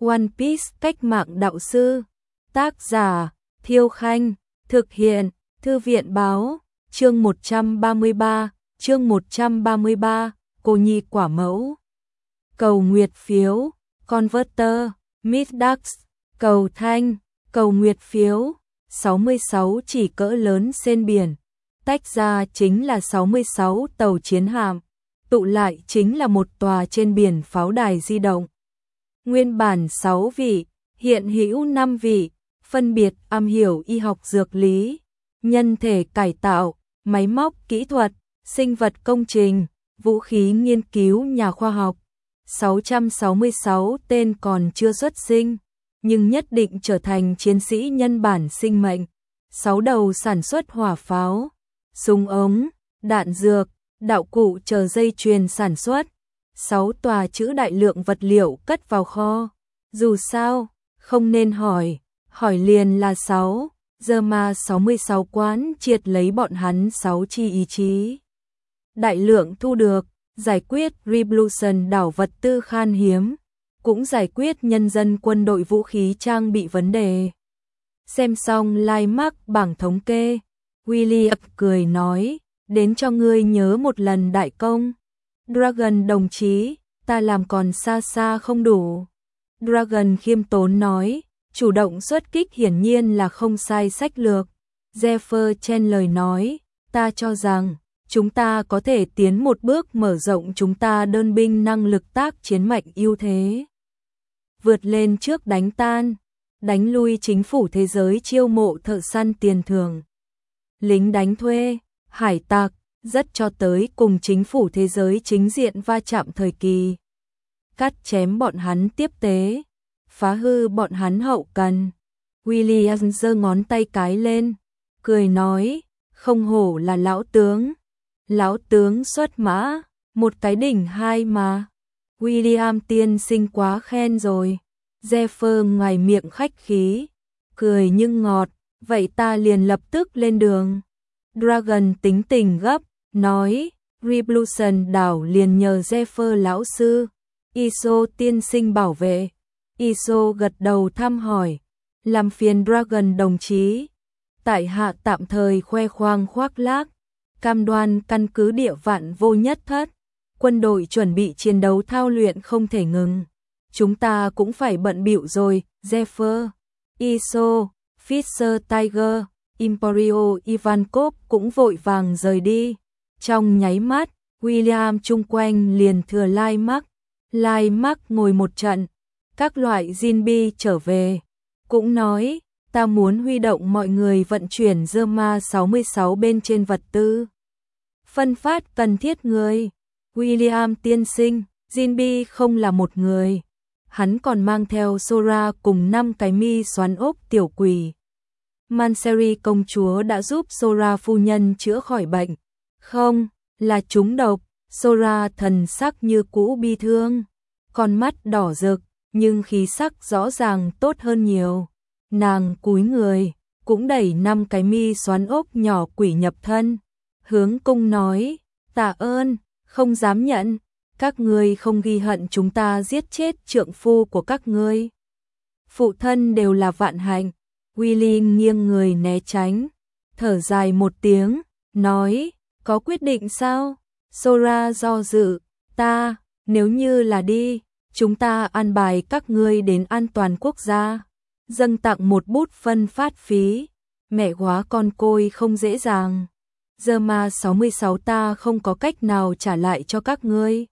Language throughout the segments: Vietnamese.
One Piece cách mạng đạo sư. Tác giả Thiêu Khanh. Thực hiện Thư viện Báo. Chương 133. Cô nhi quả mẫu. Cầu nguyệt phiếu. Converter. Midax. Cầu thanh. Cầu nguyệt phiếu. 66 chỉ cỡ lớn trên biển. Tách ra chính là 66 tàu chiến hạm. Tụ lại chính là một tòa trên biển pháo đài di động. Nguyên bản 6 vị, hiện hữu 5 vị, phân biệt am hiểu y học dược lý, nhân thể cải tạo, máy móc kỹ thuật, sinh vật công trình, vũ khí nghiên cứu nhà khoa học. 666 tên còn chưa xuất sinh, nhưng nhất định trở thành chiến sĩ nhân bản sinh mệnh. 6 đầu sản xuất hỏa pháo, súng ống, đạn dược, đạo cụ chờ dây chuyền sản xuất. 6 tòa trữ đại lượng vật liệu cất vào kho. Dù sao, không nên hỏi liền là 6. Giờ mà 66 quán triệt lấy bọn hắn 6 chi ý chí. Đại lượng thu được, giải quyết Revolution đảo vật tư khan hiếm, cũng giải quyết nhân dân quân đội vũ khí trang bị vấn đề. Xem xong Limark bảng thống kê, William cười nói, đến cho ngươi nhớ một lần đại công. Dragon đồng chí, ta làm còn xa xa không đủ. Dragon khiêm tốn nói, chủ động xuất kích hiển nhiên là không sai sách lược. Zephyr chen lời nói, ta cho rằng, chúng ta có thể tiến một bước mở rộng chúng ta đơn binh năng lực tác chiến mạnh ưu thế. Vượt lên trước đánh tan, đánh lui chính phủ thế giới chiêu mộ thợ săn tiền thưởng. Lính đánh thuê, hải tặc, rất cho tới cùng chính phủ thế giới chính diện va chạm thời kỳ. Cắt chém bọn hắn tiếp tế, phá hư bọn hắn hậu cần. William giơ ngón tay cái lên, cười nói, không hổ là lão tướng. Lão tướng xuất mã, một cái đỉnh hai mà. William tiên sinh quá khen rồi. Zephyr ngoài miệng khách khí, cười nhưng ngọt, vậy ta liền lập tức lên đường. Dragon tính tình gấp, nói, Revolution đảo liền nhờ Zephyr lão sư, Iso tiên sinh bảo vệ. Iso gật đầu thăm hỏi, làm phiền Dragon đồng chí. Tại hạ tạm thời khoe khoang khoác lác, cam đoan căn cứ địa vạn vô nhất thất. Quân đội chuẩn bị chiến đấu thao luyện không thể ngừng. Chúng ta cũng phải bận bịu rồi, Zephyr, Iso, Fisher Tiger, Emporio Ivankov cũng vội vàng rời đi. Trong nháy mắt, William chung quanh liền thừa Limark. Limark ngồi một trận, các loại Jinbi trở về, cũng nói, ta muốn huy động mọi người vận chuyển Zerma 66 bên trên vật tư. Phân phát cần thiết người. William tiên sinh, Jinbi không là một người. Hắn còn mang theo Sora cùng 5 cái mi xoắn ốc tiểu quỷ. Manseri công chúa đã giúp Sora phu nhân chữa khỏi bệnh. Không, là trúng độc. Sora thần sắc như cũ bi thương. Con mắt đỏ rực, nhưng khí sắc rõ ràng tốt hơn nhiều. Nàng cúi người, cũng đẩy 5 cái mi xoắn ốc nhỏ quỷ nhập thân. Hướng cung nói, tạ ơn, không dám nhận. Các ngươi không ghi hận chúng ta giết chết trượng phu của các ngươi. Phụ thân đều là vạn hạnh. Willy nghiêng người né tránh, thở dài một tiếng, nói, có quyết định sao? Sora do dự, nếu như là đi, chúng ta an bài các ngươi đến an toàn quốc gia, dâng tặng một bút phân phát phí, mẹ hóa con côi không dễ dàng. Giờ mà 66 ta không có cách nào trả lại cho các ngươi.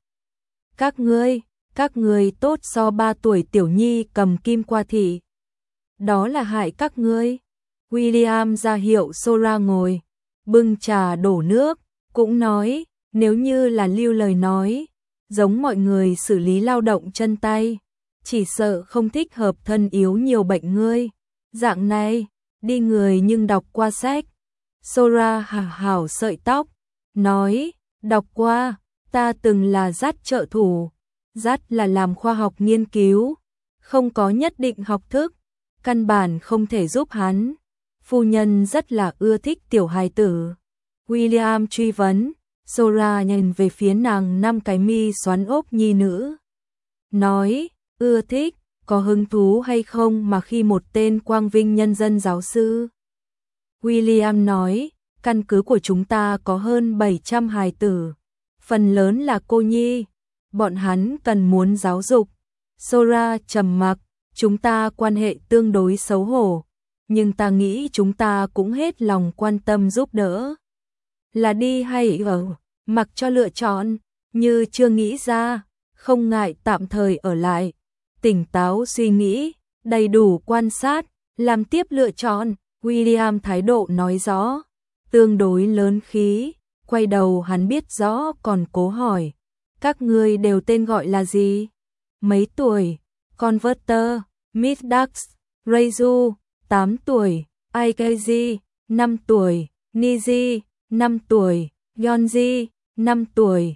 Các ngươi tốt so 3 tuổi tiểu nhi cầm kim qua thị. Đó là hại các ngươi. William ra hiệu Sora ngồi, bưng trà đổ nước, cũng nói, nếu như là lưu lời nói, giống mọi người xử lý lao động chân tay, chỉ sợ không thích hợp thân yếu nhiều bệnh ngươi. Dạng này, đi người nhưng đọc qua sách. Sora hảo sợi tóc, nói, đọc qua, ta từng là dắt trợ thủ, dắt là làm khoa học nghiên cứu, không có nhất định học thức, căn bản không thể giúp hắn. Phu nhân rất là ưa thích tiểu hài tử. William truy vấn, Sora nhìn về phía nàng 5 cái mi xoắn ốc nhi nữ. Nói, ưa thích, có hứng thú hay không mà khi một tên quang vinh nhân dân giáo sư? William nói, căn cứ của chúng ta có hơn 700 hài tử, phần lớn là cô nhi, bọn hắn cần muốn giáo dục. Sora trầm mặc, chúng ta quan hệ tương đối xấu hổ, nhưng ta nghĩ chúng ta cũng hết lòng quan tâm giúp đỡ. Là đi hay ở, mặc cho lựa chọn, như chưa nghĩ ra, không ngại tạm thời ở lại. Tỉnh táo suy nghĩ, đầy đủ quan sát, làm tiếp lựa chọn. William thái độ nói rõ, tương đối lớn khí, quay đầu hắn biết rõ còn cố hỏi. Các ngươi đều tên gọi là gì? Mấy tuổi? Converter, Miss Dax, Reizu, 8 tuổi, Aikaji, 5 tuổi, Niji, 5 tuổi, Yonji, 5 tuổi,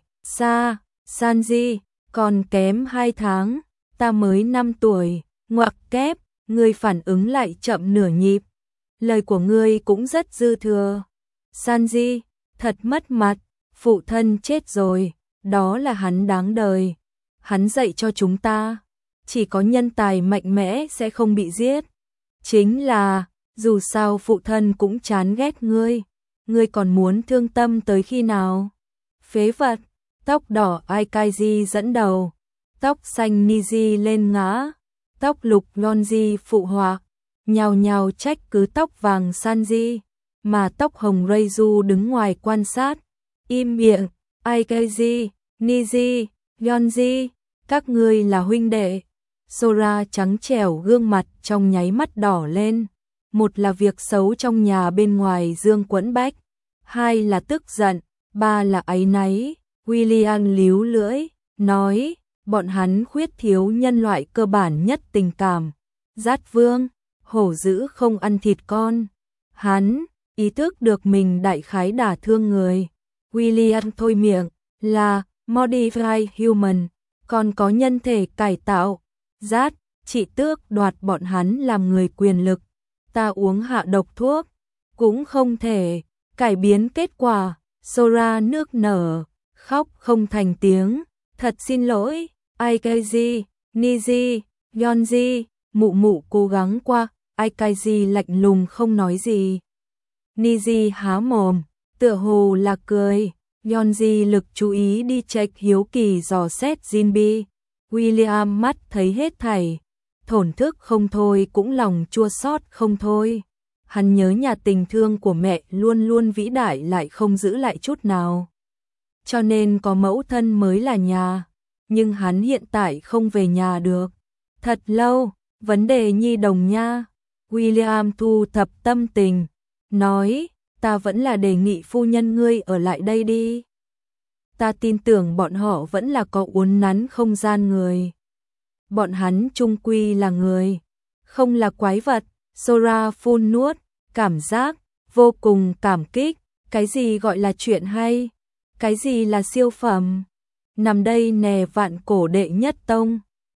Sanji, còn kém 2 tháng, ta mới 5 tuổi, ngoặc kép, ngươi phản ứng lại chậm nửa nhịp. Lời của ngươi cũng rất dư thừa. Sanji, thật mất mặt, phụ thân chết rồi, đó là hắn đáng đời. Hắn dạy cho chúng ta, chỉ có nhân tài mạnh mẽ sẽ không bị giết. Chính là, dù sao phụ thân cũng chán ghét ngươi còn muốn thương tâm tới khi nào? Phế vật, tóc đỏ Aikaji dẫn đầu, tóc xanh Niji lên ngã, tóc lục Yonji phụ họa, nhào nhào trách cứ tóc vàng Sanji, mà tóc hồng Reizu đứng ngoài quan sát. Im miệng, Aikaji, Niji, Yonji, các ngươi là huynh đệ. Sora trắng trẻo gương mặt trong nháy mắt đỏ lên. Một là việc xấu trong nhà bên ngoài dương quẫn bách, hai là tức giận, ba là áy náy. William líu lưỡi, nói, bọn hắn khuyết thiếu nhân loại cơ bản nhất tình cảm. Dát vương, hổ dữ không ăn thịt con. Hắn, ý thức được mình đại khái đả thương người. William thôi miệng, là Modified Human, còn có nhân thể cải tạo. Dát, chị tước đoạt bọn hắn làm người quyền lực. Ta uống hạ độc thuốc, cũng không thể cải biến kết quả. Sora nước nở, khóc không thành tiếng. Thật xin lỗi, Aikaji, Niji, Yonji, mụ mụ cố gắng qua. Aikaji lạnh lùng không nói gì. Niji há mồm, tựa hồ là cười. Yonji lực chú ý đi check hiếu kỳ dò xét Jinbi. William mắt thấy hết thảy, thổn thức không thôi cũng lòng chua xót không thôi. Hắn nhớ nhà tình thương của mẹ luôn luôn vĩ đại lại không giữ lại chút nào. Cho nên có mẫu thân mới là nhà, nhưng hắn hiện tại không về nhà được. Thật lâu, vấn đề nhi đồng nha. William thu thập tâm tình, nói, ta vẫn là đề nghị phu nhân ngươi ở lại đây đi. Ta tin tưởng bọn họ vẫn là có uốn nắn không gian người. Bọn hắn chung quy là người, không là quái vật. Sora phun nuốt, cảm giác vô cùng cảm kích. Cái gì gọi là chuyện hay? Cái gì là siêu phẩm? Nằm đây nè vạn cổ đệ nhất tông.